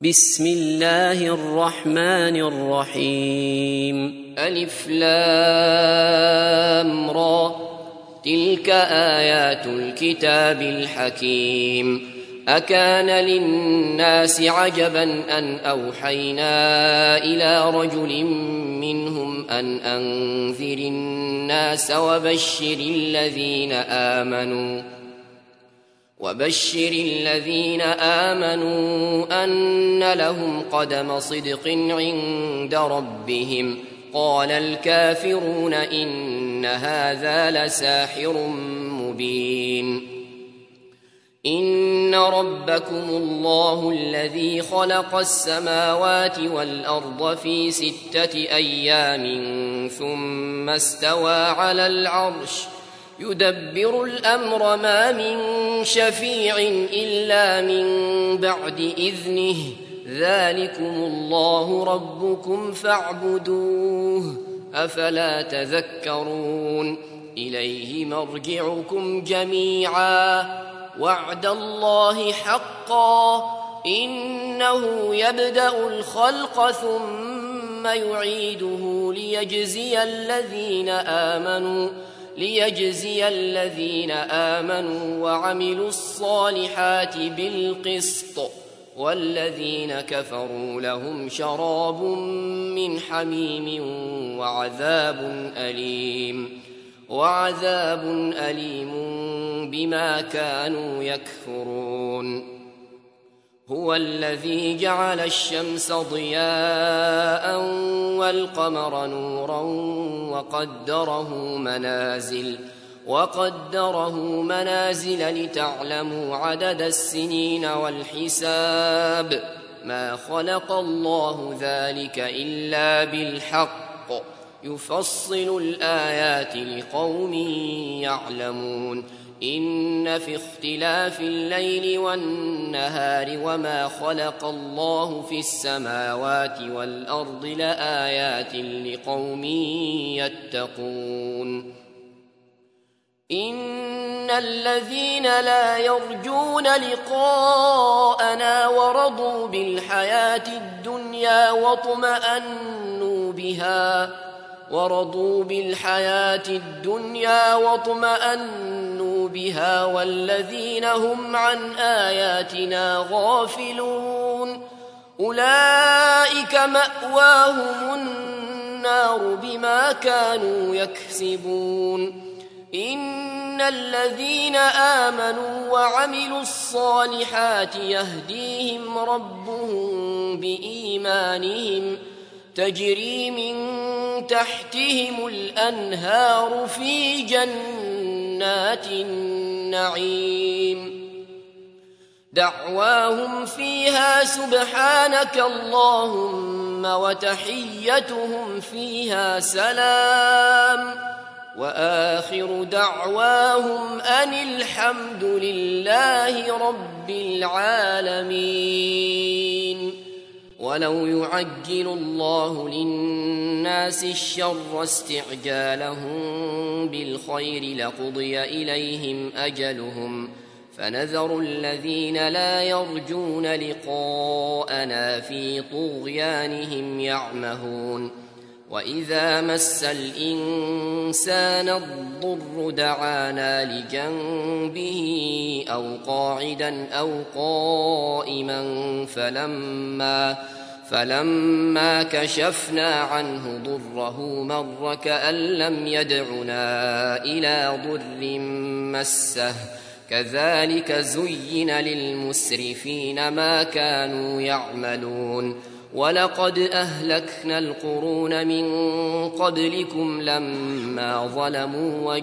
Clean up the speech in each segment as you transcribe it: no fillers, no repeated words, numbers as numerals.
بسم الله الرحمن الرحيم. ألف لام را، تلك آيات الكتاب الحكيم. أكان للناس عجبا أن أوحينا إلى رجل منهم أن أنذر الناس وبشر الذين آمنوا أن لهم قدم صدق عند ربهم. قال الكافرون إن هذا لساحر مبين. إن ربكم الله الذي خلق السماوات والأرض في 6 أيام ثم استوى على العرش يدبر الأمر، ما من شفيع إلا من بعد إذنه. ذلكم الله ربكم فاعبدوه، أفلا تذكرون. إليه مرجعكم جميعا، وعد الله حقا، إنه يبدأ الخلق ثم يعيده ليجزي الذين آمنوا وعملوا الصالحات بالقسط، والذين كفروا لهم شراب من حميم وعذاب أليم بما كانوا يكفرون. هو الذي جعل الشمس ضياء والقمر نورا وقدره منازل لتعلموا عدد السنين والحساب. ما خلق الله ذلك إلا بالحق، يفصل الآيات لقوم يعلمون. إن في اختلاف الليل والنهار وما خلق الله في السماوات والأرض لآيات لقوم يتقون. إن الذين لا يرجون لقاءنا ورضوا بالحياة الدنيا واطمأنوا بها والذين هم عن آياتنا غافلون، أولئك مأواهم النار بما كانوا يكسبون. إن الذين آمنوا وعملوا الصالحات يهديهم ربهم بإيمانهم، تجري من تحتهم الأنهار في جنات النعيم. دعواهم فيها سبحانك اللهم وتحيتهم فيها سلام، وآخر دعواهم أن الحمد لله رب العالمين. ولو يعجل الله للناس الشر استعجالهم بالخير لقضي إليهم أجلهم، فنذر الذين لا يرجون لقاءنا في طغيانهم يعمهون. وإذا مس الإنسان الضر دعانا لجنبه أو قاعدا أو قائما، فلما كشفنا عنه ضره مر كأن لم يدعنا إلى ضر مسه. كذلك زين للمسرفين ما كانوا يعملون. ولقد أهلكنا القرون من قبلكم لما ظلموا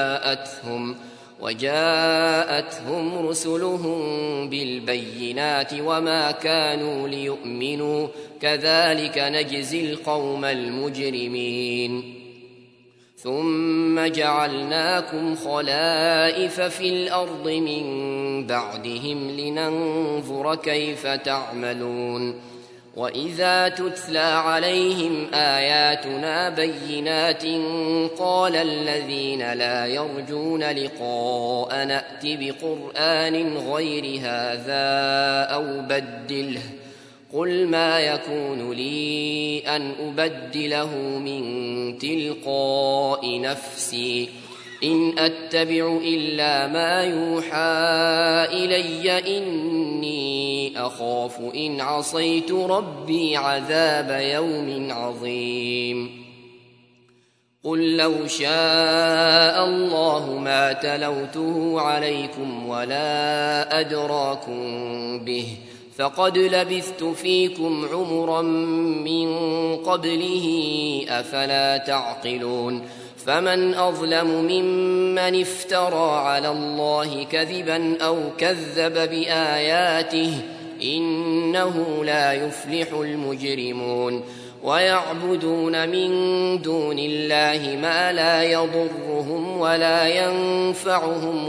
وجاءتهم رسلهم بالبينات وما كانوا ليؤمنوا، كذلك نجزي القوم المجرمين. ثم جعلناكم خلائف في الأرض من بعدهم لننظر كيف تعملون. وإذا تتلى عليهم آياتنا بينات قال الذين لا يرجون لقاء نأت بقرآن غير هذا أو بدله قل ما يكون لي أن أبدله من تلقاء نفسي إن أتبع إلا ما يوحى إلي إني أخاف إن عصيت ربي عذاب يوم عظيم قل لو شاء الله ما تلوته عليكم ولا أدراكم به فقد لبثت فيكم عمرا من قبله أفلا تعقلون فمن أظلم ممن افترى على الله كذبا أو كذب بآياته إنه لا يفلح المجرمون ويعبدون من دون الله ما لا يضرهم ولا ينفعهم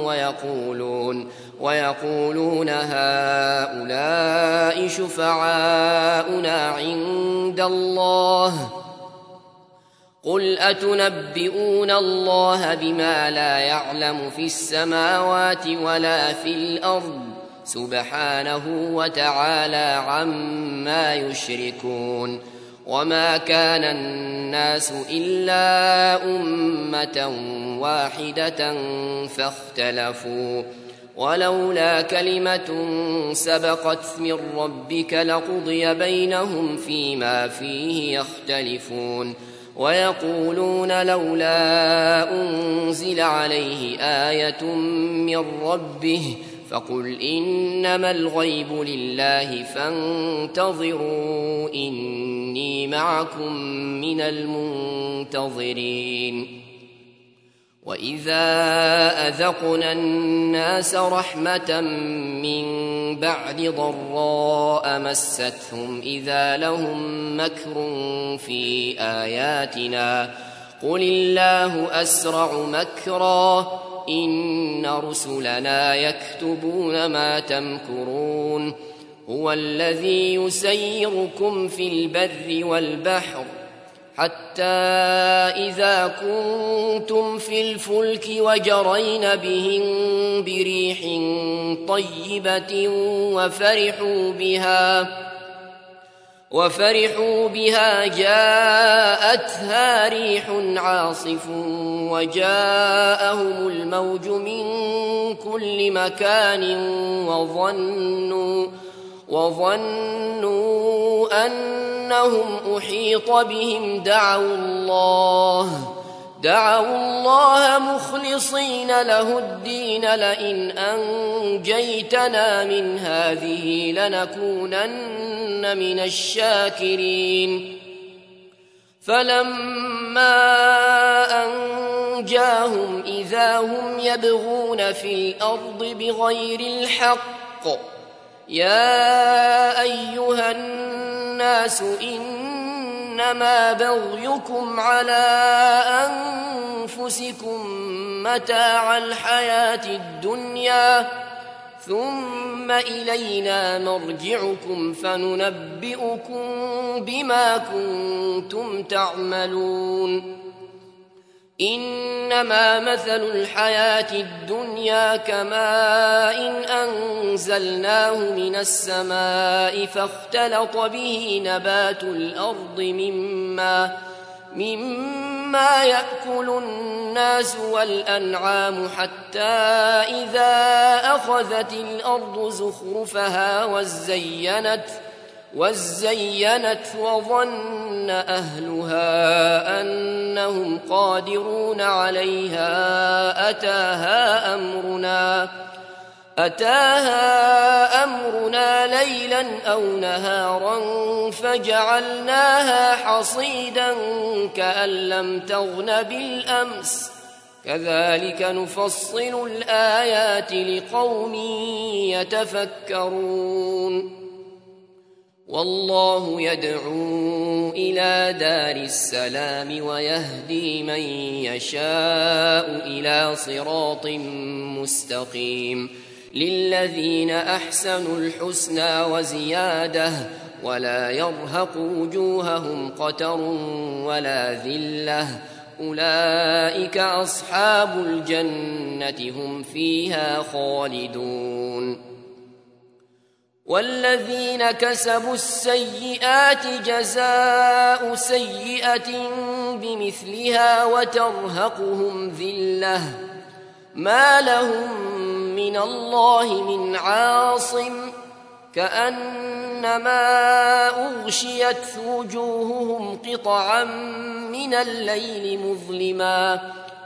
ويقولون هؤلاء شفعاؤنا عند الله قل أتنبئون الله بما لا يعلم في السماوات ولا في الأرض سبحانه وتعالى عما يشركون وما كان الناس إلا أمة واحدة فاختلفوا ولولا كلمة سبقت من ربك لقضي بينهم فيما فيه يختلفون ويقولون لولا أنزل عليه آية من ربه فقل إنما الغيب لله فانتظروا إني معكم من المنتظرين وإذا أذقنا الناس رحمة من بعد ضراء مستهم إذا لهم مكر في آياتنا قل الله أسرع مكرا إن رسلنا يكتبون ما تمكرون هو الذي يسيركم في البر والبحر حتى إذا كنتم في الفلك وجرين بهم بريح طيبة وفرحوا بها جاءتها ريح عاصف وجاءهم الموج من كل مكان وظنوا أنهم أحيط بهم دعوا الله مخلصين له الدين لئن أنجيتنا من هذه لنكونن من الشاكرين فلما أنجاهم إذا هم يبغون في الأرض بغير الحق يا أيها الناس إنما بغيكم على أنفسكم متاع الحياة الدنيا ثم إلينا مرجعكم فننبئكم بما كنتم تعملون إنما مثل الحياة الدنيا كماء أنزلناه من السماء فاختلط به نبات الأرض مما يأكل الناس والأنعام حتى إذا أخذت الأرض زخرفها وزينت وظن أهلها أنهم قادرون عليها أتاها أمرنا ليلا أو نهارا فجعلناها حصيدا كأن لم تغن بالأمس كذلك نفصل الآيات لقوم يتفكرون والله يدعو إلى دار السلام ويهدي من يشاء إلى صراط مستقيم للذين أحسنوا الحسنى وزيادة ولا يرهق وجوههم قتر ولا ذلة أولئك أصحاب الجنة هم فيها خالدون والذين كسبوا السيئات جزاء سيئة بمثلها وترهقهم ذلة ما لهم من الله من عاصم كأنما أغشيت وجوههم قطعا من الليل مظلما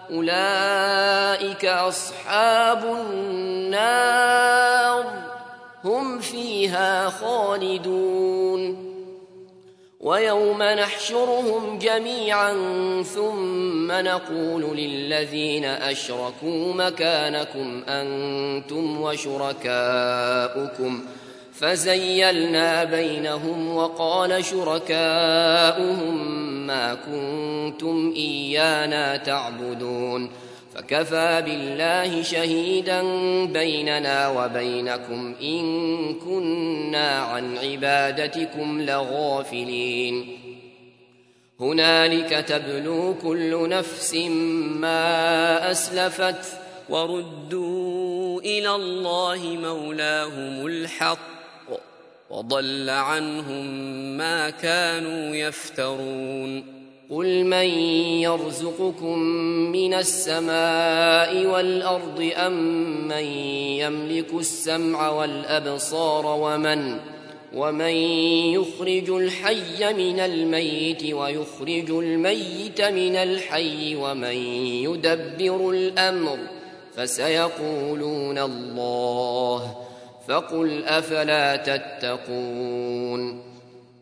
أولئك أصحاب النار هم فيها خالدون ويوم نحشرهم جميعا ثم نقول للذين أشركوا مكانكم أنتم وشركاؤكم فزيلنا بينهم وقال شركاؤهم ما كنتم إيانا تعبدون فكفى بالله شهيدا بيننا وبينكم إن كنا عن عبادتكم لغافلين هنالك تبلو كل نفس ما أسلفت وردوا إلى الله مولاهم الحق وضل عنهم ما كانوا يفترون قل من يرزقكم من السماء والأرض أم من يملك السمع والأبصار ومن يخرج الحي من الميت ويخرج الميت من الحي ومن يدبر الأمر فسيقولون الله فقل أفلا تتقون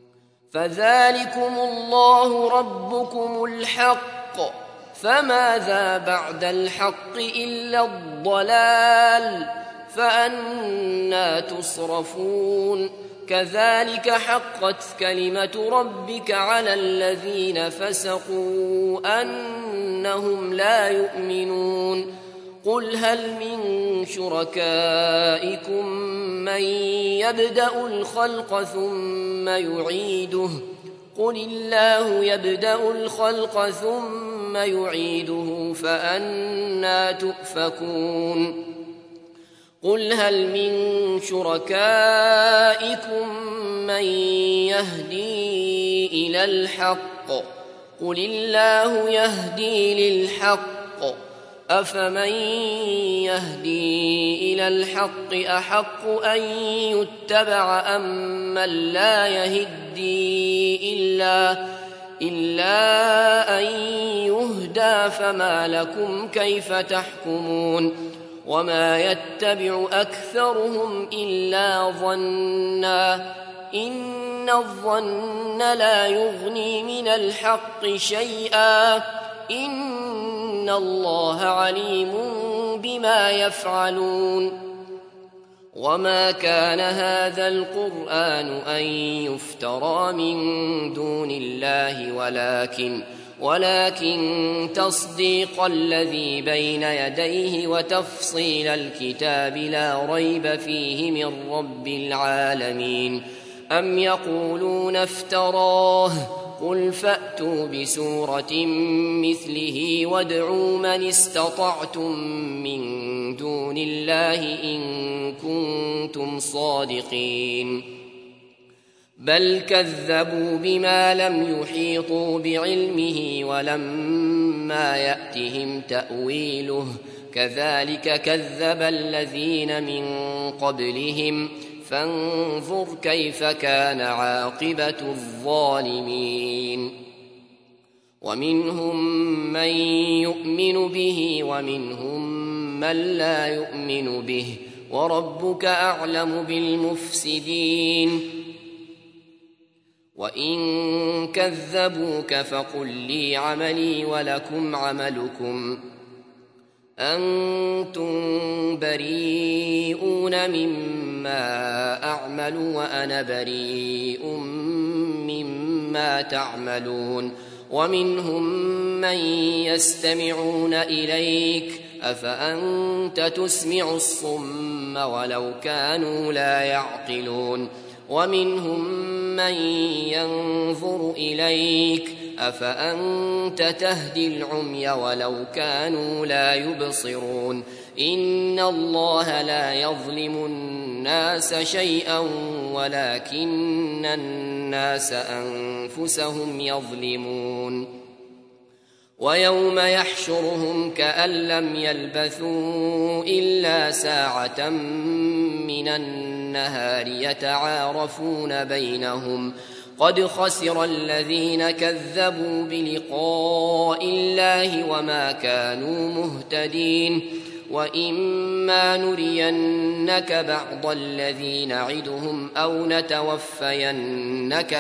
فذلكم الله ربكم الحق فماذا بعد الحق إلا الضلال فأنى تصرفون كذلك حقت كلمة ربك على الذين فسقوا أنهم لا يؤمنون قل هل من شركائكم من يبدأ الخلق ثم يعيده قل الله يبدأ الخلق ثم يعيده فأنى تؤفكون قل هل من شركائكم من يهدي إلى الحق قل الله يهدي للحق أفمن يهدي إلى الحق أحق أن يتبع أم من لا يهدي إلا أن يهدى فما لكم كيف تحكمون وما يتبع أكثرهم إلا ظنا إن الظن لا يغني من الحق شيئا إن الله عليم بما يفعلون وما كان هذا القرآن أن يفترى من دون الله ولكن تصديق الذي بين يديه وتفصيل الكتاب لا ريب فيه من رب العالمين أم يقولون افتراه قل فأتوا بسورة مثله وادعوا من استطعتم من دون الله إن كنتم صادقين بل كذبوا بما لم يحيطوا بعلمه ولما يأتهم تأويله كذلك كذب الذين من قبلهم فانظر كيف كان عاقبة الظالمين ومنهم من يؤمن به ومنهم من لا يؤمن به وربك أعلم بالمفسدين وإن كذبوك فقل لي عملي ولكم عملكم أنتم بريئون مما أعمل وأنا بريء مما تعملون ومنهم من يستمعون إليك أفأنت تسمع الصم ولو كانوا لا يعقلون ومنهم من ينظر إليك أفأنت تهدي العمي ولو كانوا لا يبصرون إن الله لا يظلم الناس شيئا ولكن الناس أنفسهم يظلمون ويوم يحشرهم كأن لم يلبثوا إلا ساعة من النهار يتعارفون بينهم قد خسر الذين كذبوا بلقاء الله وما كانوا مهتدين وإما نرينك بعض الذي نعدهم أو نتوفينك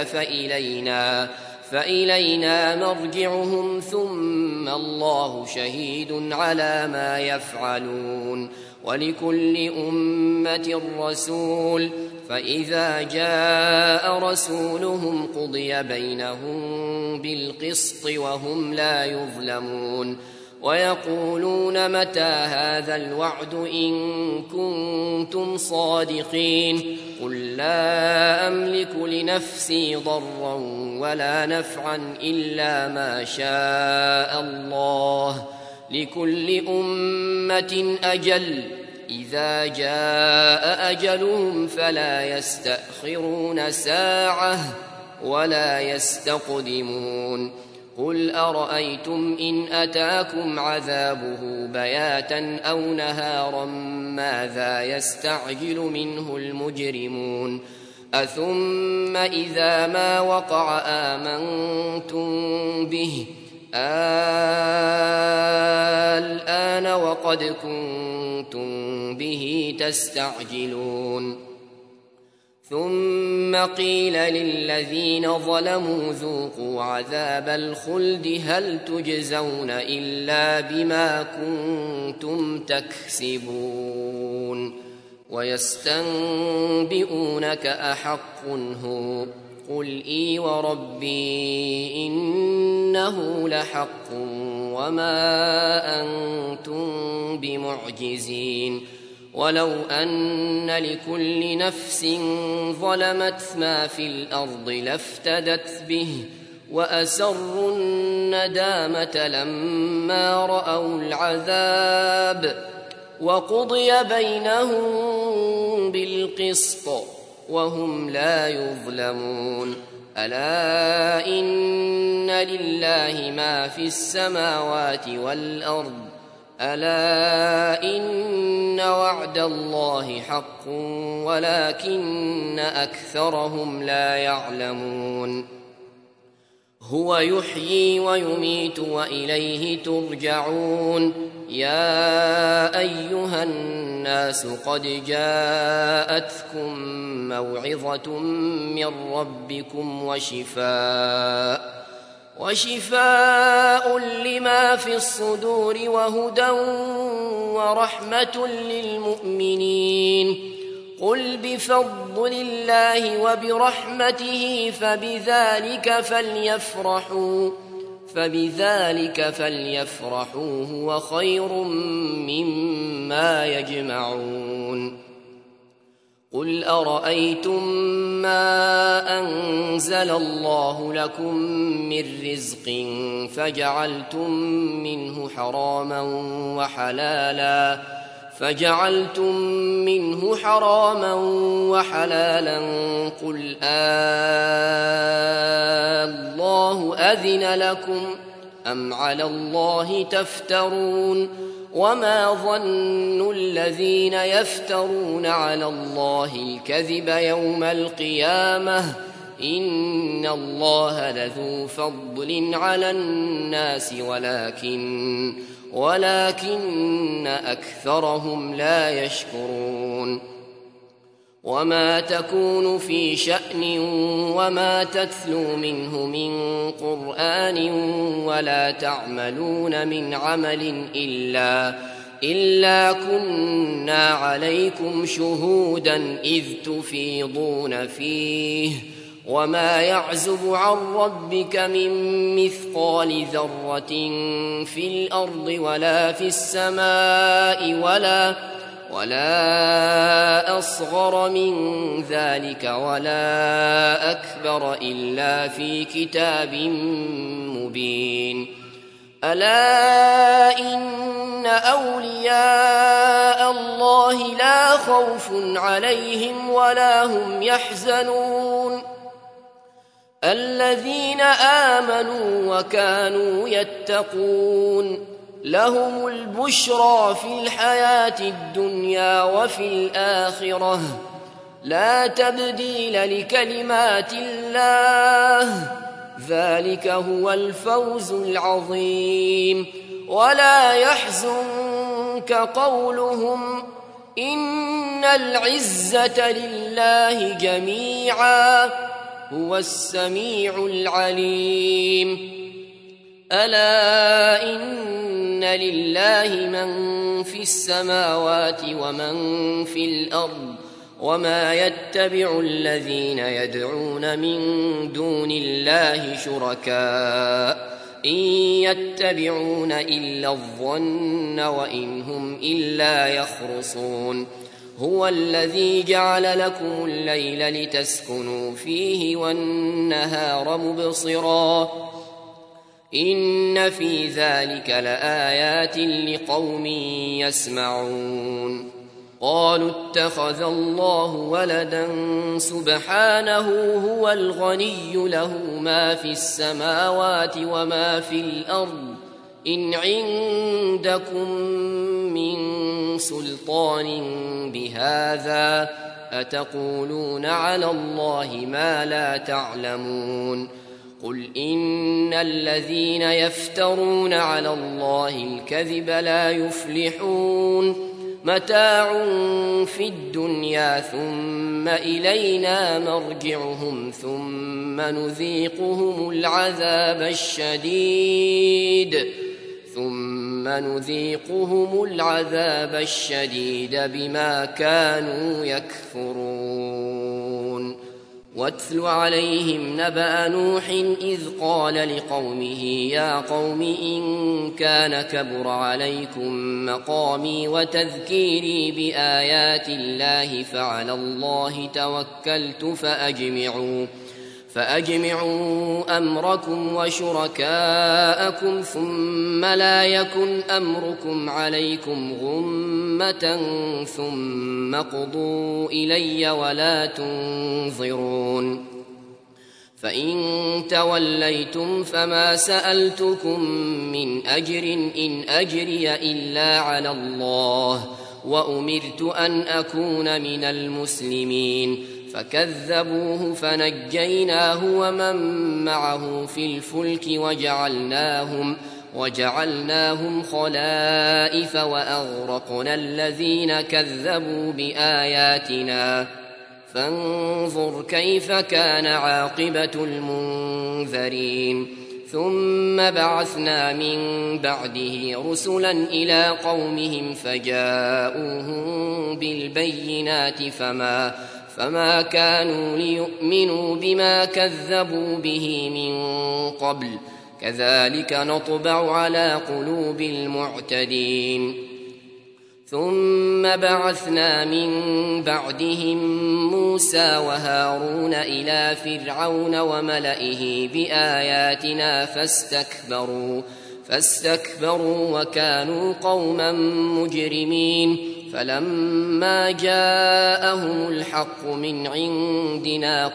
فإلينا مرجعهم ثم الله شهيد على ما يفعلون ولكل أمة رسول فإذا جاء رسولهم قضي بينهم بالقسط وهم لا يظلمون ويقولون متى هذا الوعد إن كنتم صادقين قل لا أملك لنفسي ضرا ولا نفعا إلا ما شاء الله لكل أمة أجل إذا جاء أجلهم فلا يستأخرون ساعة ولا يستقدمون قل أرأيتم إن أتاكم عذابه بياتا أو نهارا ماذا يستعجل منه المجرمون أثم إذا ما وقع آمنتم به الآن وقد كنتم به تستعجلون ثم قيل للذين ظلموا ذوقوا عذاب الخلد هل تجزون إلا بما كنتم تكسبون ويستنبئونك أحق هو قل إي وربي إنه لحق وما أنتم بمعجزين ولو أن لكل نفس ظلمت ما في الأرض لافتدت به وأسروا الندامة لما رأوا العذاب وقضي بينهم بالقسط وهم لا يظلمون ألا إن لله ما في السماوات والأرض ألا إن وعد الله حق ولكن أكثرهم لا يعلمون هو يحيي ويميت وإليه ترجعون يا أيها الناس قد جاءتكم موعظة من ربكم وشفاء لما في الصدور وهدى ورحمة للمؤمنين قل بفضل الله وبرحمته فبذلك فليفرحوا هو خير مما يجمعون قل أرأيتم ما أنزل الله لكم من رزق فجعلتم منه حراما وحلالا قل الله أذن لكم أم على الله تفترون وما ظن الذين يفترون على الله الكذب يوم القيامة إن الله لذو فضل على الناس ولكن أكثرهم لا يشكرون وما تكون في شأن وما تتلو منه من قرآن ولا تعملون من عمل إلا كنا عليكم شهودا إذ تفيضون فيه وما يعزب عن ربك من مثقال ذرة في الأرض ولا في السماء ولا أصغر من ذلك ولا أكبر إلا في كتاب مبين ألا إن أولياء الله لا خوف عليهم ولا هم يحزنون الذين آمنوا وكانوا يتقون لهم البشرى في الحياة الدنيا وفي الآخرة لا تبديل لكلمات الله ذلك هو الفوز العظيم ولا يحزنك قولهم إن العزة لله جميعا هو السميع العليم ألا إن لله من في السماوات ومن في الأرض وما يتبع الذين يدعون من دون الله شركاء إن يتبعون إلا الظن وإن هم إلا يخرصون هو الذي جعل لكم الليل لتسكنوا فيه والنهار مبصرا إن في ذلك لآيات لقوم يسمعون قالوا اتخذ الله ولدا سبحانه هو الغني له ما في السماوات وما في الأرض إن عندكم من سلطان بهذا أتقولون على الله ما لا تعلمون قل إن الذين يفترون على الله الكذب لا يفلحون متاع في الدنيا ثم إلينا مرجعهم ثم نذيقهم العذاب الشديد بما كانوا يكفرون واتل عليهم نبأ نوح إذ قال لقومه يا قوم إن كان كبر عليكم مقامي وتذكيري بآيات الله فعلى الله توكلت فأجمعوا أمركم وشركاءكم ثم لا يكن أمركم عليكم غمة ثم قضوا إلي ولا تنظرون فإن توليتم فما سألتكم من أجر إن أجري إلا على الله وأمرت أن أكون من المسلمين فكذبوه فنجيناه ومن معه في الفلك وجعلناهم خلائف وأغرقنا الذين كذبوا بآياتنا فانظر كيف كان عاقبة المنذرين ثم بعثنا من بعده رسلا إلى قومهم فجاءوهم بالبينات فما كانوا ليؤمنوا بما كذبوا به من قبل كذلك نطبع على قلوب المعتدين ثم بعثنا من بعدهم موسى وهارون إلى فرعون وملئه بآياتنا فاستكبروا وكانوا قوما مجرمين فلما جاءهم الحق من عندنا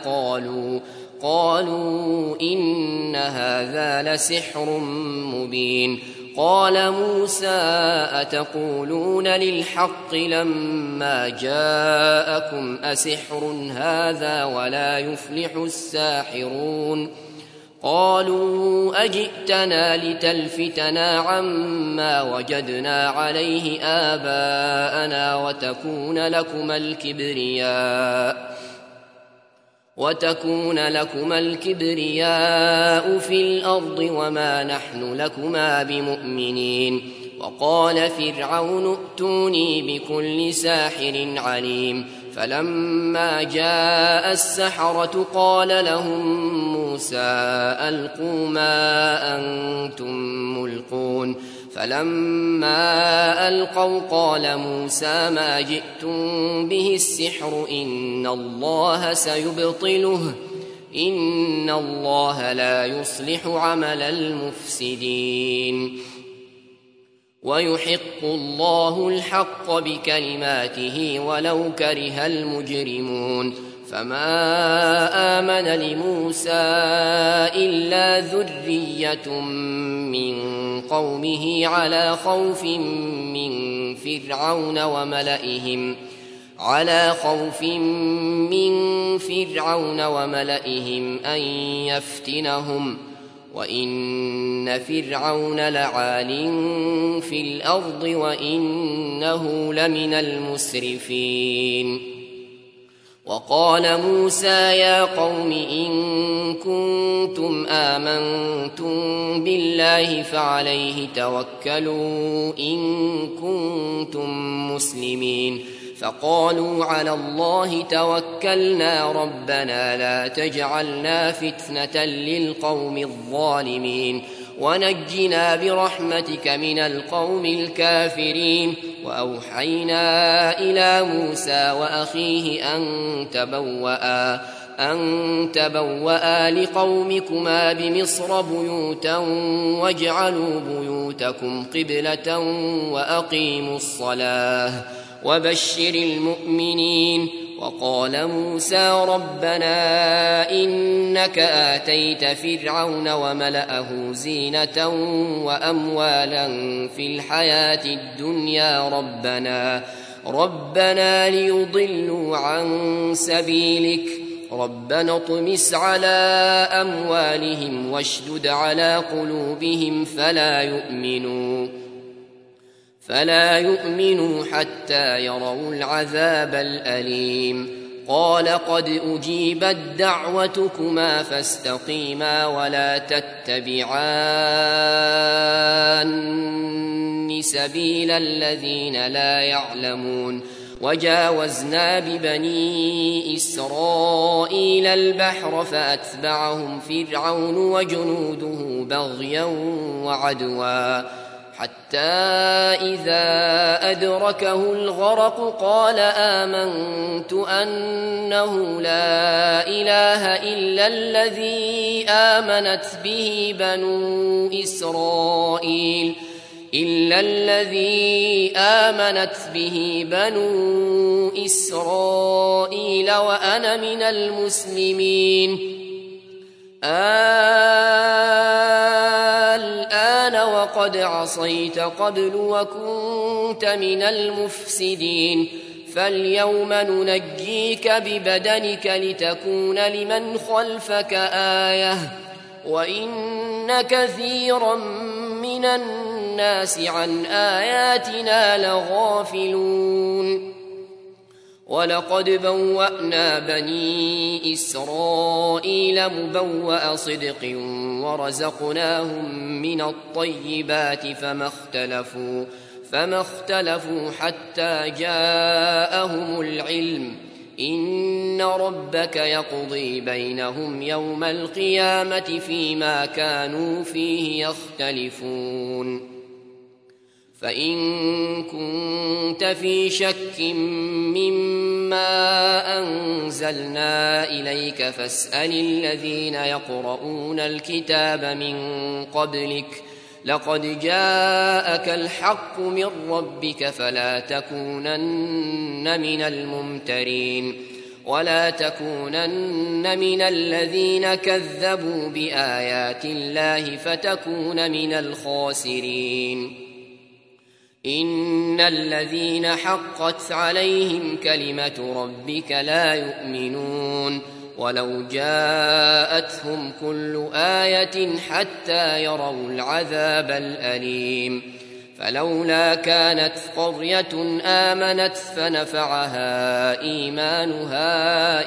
قالوا إن هذا لسحر مبين قال موسى أتقولون للحق لما جاءكم أسحر هذا ولا يفلح الساحرون قالوا أجئتنا لتلفتنا عما وجدنا عليه آباءنا وتكون لكما الكبرياء في الأرض وما نحن لكما بمؤمنين وقال فرعون ائتوني بكل ساحر عليم فلما جاء السحرة قال لهم موسى ألقوا ما أنتم ملقون فلما ألقوا قال موسى ما جئتم به السحر إن الله سيبطله إن الله لا يصلح عمل المفسدين ويحق الله الحق بكلماته ولو كره المجرمون فما آمن لموسى إلا ذرية من قومه على خوف من فرعون وملئهم أن يفتنهم وإن فرعون لعال في الأرض وإنه لمن المسرفين وقال موسى يا قوم إن كنتم آمنتم بالله فعليه توكلوا إن كنتم مسلمين فقالوا على الله توكلنا ربنا لا تجعلنا فتنة للقوم الظالمين ونجنا برحمتك من القوم الكافرين وأوحينا إلى موسى وأخيه أن تبوأ لقومكما بمصر بيوتا واجعلوا بيوتكم قبلة وأقيموا الصلاة وبشر المؤمنين وقال موسى ربنا إنك آتيت فرعون وملأه زينة وأموالا في الحياة الدنيا ربنا ليضلوا عن سبيلك ربنا اطمس على أموالهم واشدد على قلوبهم فلا يؤمنوا حتى يروا العذاب الأليم قال قد أجيبت دعوتكما فاستقيما ولا تتبعان سبيل الذين لا يعلمون وجاوزنا ببني إسرائيل البحر فأتبعهم فرعون وجنوده بغيا وعدوا حتى إذا أدركه الغرق قال آمنت أنه لا إله إلا الذي آمنت به بنو إسرائيل وأنا من المسلمين الآن وقد عصيت قبل وكنت من المفسدين فاليوم ننجيك ببدنك لتكون لمن خلفك آية وإن كثيرا من الناس عن آياتنا لغافلون ولقد بوأنا بني إسرائيل مبوأ صدق ورزقناهم من الطيبات فما اختلفوا حتى جاءهم العلم إن ربك يقضي بينهم يوم القيامة فيما كانوا فيه يختلفون فإن كنت في شك مما أنزلنا إليك فاسأل الذين يقرؤون الكتاب من قبلك لقد جاءك الحق من ربك فلا تكونن من الممترين ولا تكونن من الذين كذبوا بآيات الله فتكون من الخاسرين إن الذين حقت عليهم كلمة ربك لا يؤمنون ولو جاءتهم كل آية حتى يروا العذاب الأليم فلولا كانت قرية آمنت فنفعها إيمانها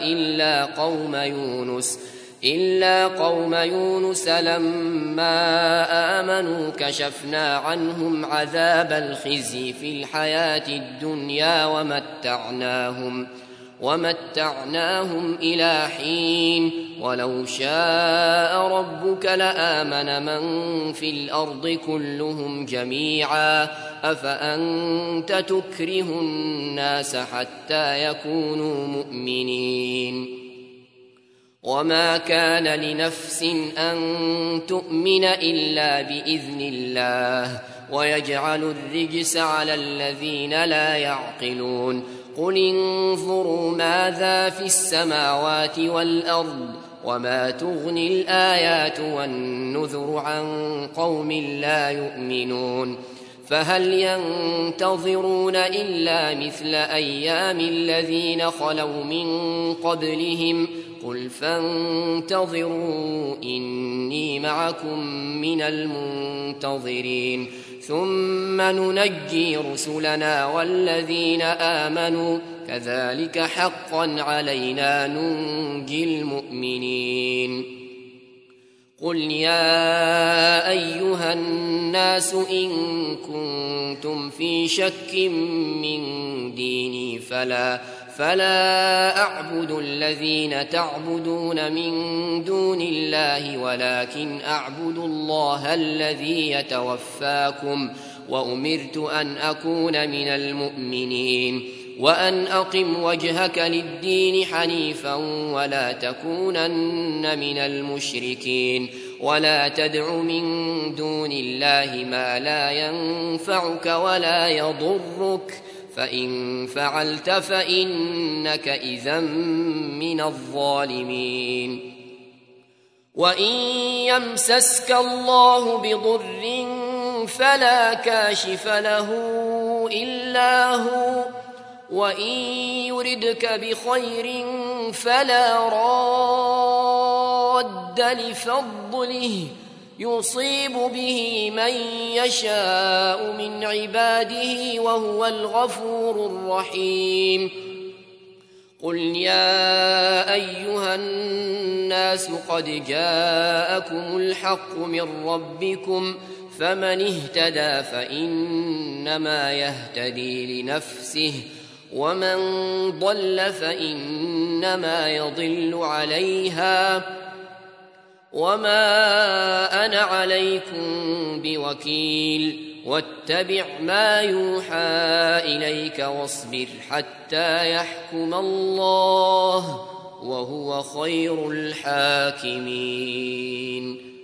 إلا قوم يونس لما آمنوا كشفنا عنهم عذاب الخزي في الحياة الدنيا ومتعناهم إلى حين ولو شاء ربك لآمن من في الأرض كلهم جميعا أفأنت تكره الناس حتى يكونوا مؤمنين وما كان لنفس أن تؤمن إلا بإذن الله ويجعل الرجس على الذين لا يعقلون قل انظروا ماذا في السماوات والأرض وما تغني الآيات والنذر عن قوم لا يؤمنون فهل ينتظرون إلا مثل أيام الذين خلوا من قبلهم قل فانتظروا إني معكم من المنتظرين ثم ننجي رسلنا والذين آمنوا كذلك حقا علينا ننجي المؤمنين قل يا أيها الناس إن كنتم في شك من ديني فلا أعبد الذين تعبدون من دون الله ولكن أعبد الله الذي يتوفاكم وأمرت أن أكون من المؤمنين وأن أقم وجهك للدين حنيفا ولا تكونن من المشركين ولا تدع من دون الله ما لا ينفعك ولا يضرك فإن فعلت فإنك إذا من الظالمين وإن يمسسك الله بضر فلا كاشف له إلا هو وإن يردك بخير فلا راد لفضله يصيب به من يشاء من عباده وهو الغفور الرحيم قل يا أيها الناس قد جاءكم الحق من ربكم فمن اهتدى فإنما يهتدي لنفسه ومن ضل فإنما يضل عليها وما أنا عليكم بوكيل واتبع ما يوحى إليك واصبر حتى يحكم الله وهو خير الحاكمين